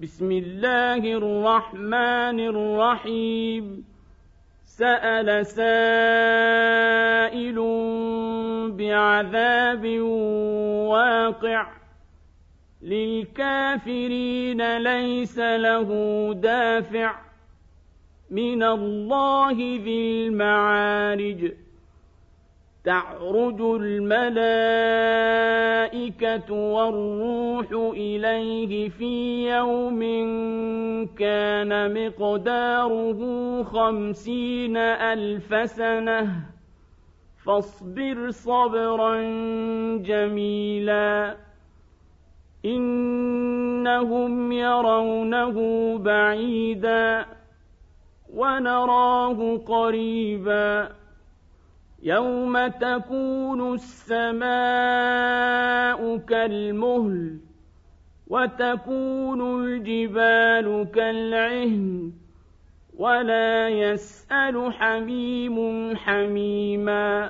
بسم الله الرحمن الرحيم سأل سائل بعذاب واقع للكافرين ليس له دافع من الله ذي المعارج تعرج الملائكة والروح إليه في يوم كان مقداره 50,000 سنة فاصبر صبرا جميلا إنهم يرونه بعيدا ونراه قريبا يوم تكون السماء كالمهل وتكون الجبال كالعهن ولا يسأل حميم حميما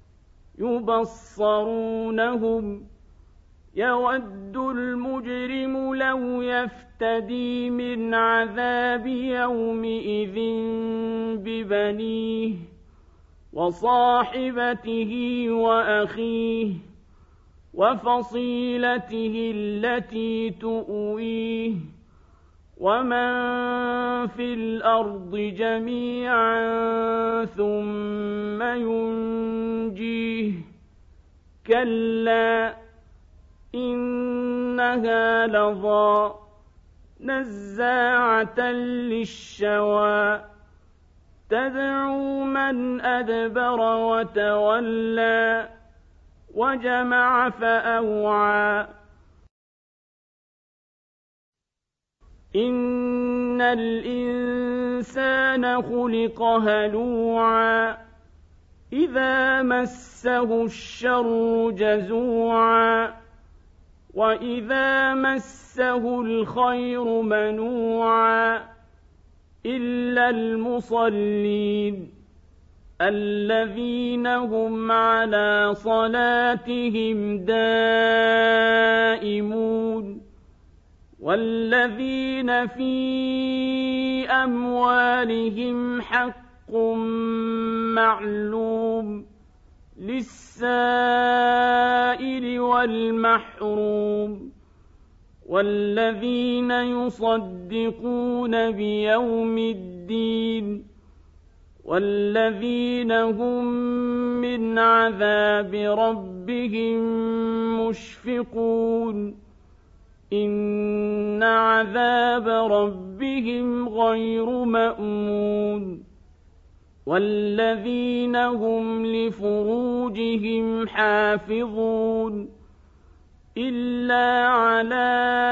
يبصرونهم يود المجرم لو يفتدي من عذاب يومئذ ببنيه وصاحبته وأخيه وفصيلته التي تؤويه ومن في الأرض جميعا ثم ينجيه كلا إنها لظى نزاعة للشوى تدعو من أدبر وتولى وجمع فأوعى إن الإنسان خلق هلوعا إذا مسه الشر جزوعا وإذا مسه الخير منوعا إلا المصلين الذين هم على صلاتهم دائمون والذين في أموالهم حق معلوم للسائل والمحروم والذين يصدقون بيوم الدين والذين هم من عذاب ربهم مشفقون إن عذاب ربهم غير مأمون والذين هم لفروجهم حافظون إلا على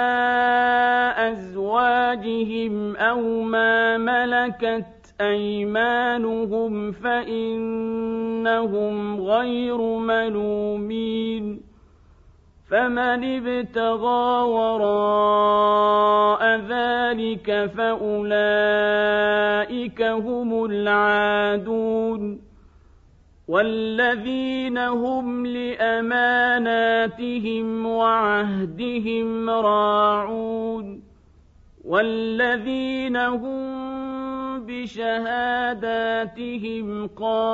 أزواجهم أو ما ملكت أيمانهم فإنهم غير ملومين فمن ابتغى وراء ذلك فأولئك هم العادون والذين هم لأماناتهم وعهدهم راعون والذين هم بشهاداتهم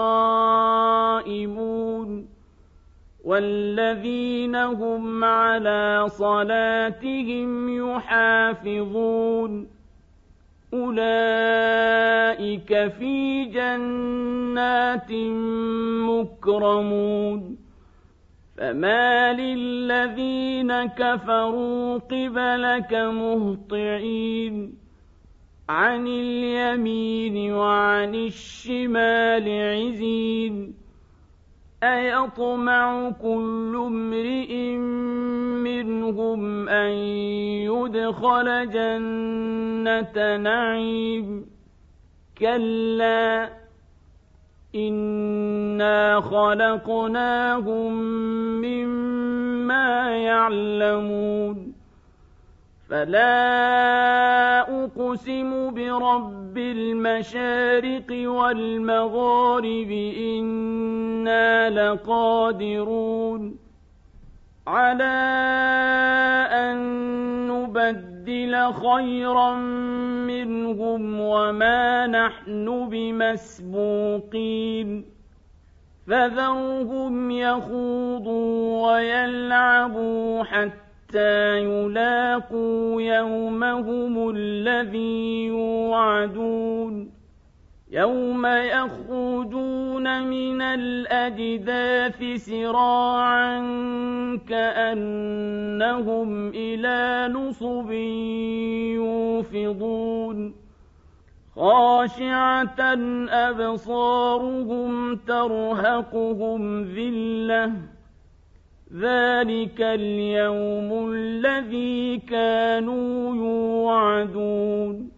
قائمون والذين هم على صلاتهم يحافظون أولئك في جنات مكرمون فما للذين كفروا قبلك مهطعين عن اليمين وعن الشمال عزين أيطمع كل امرئ منهم أن يدخل جنة نعيم كلا إنا خلقناهم مما يعلمون فلا أقسم برب المشارق والمغارب إنا لقادرون على أن نبدل خيرا منهم وما نحن بمسبوقين فذرهم يخوضوا ويلعبوا حتى يلاقوا يومهم الذي يوعدون يوم يخرجون من الأجداث سراعا كأنهم إلى نصب يوفضون خاشعة أبصارهم ترهقهم ذلة ذلك اليوم الذي كانوا يوعدون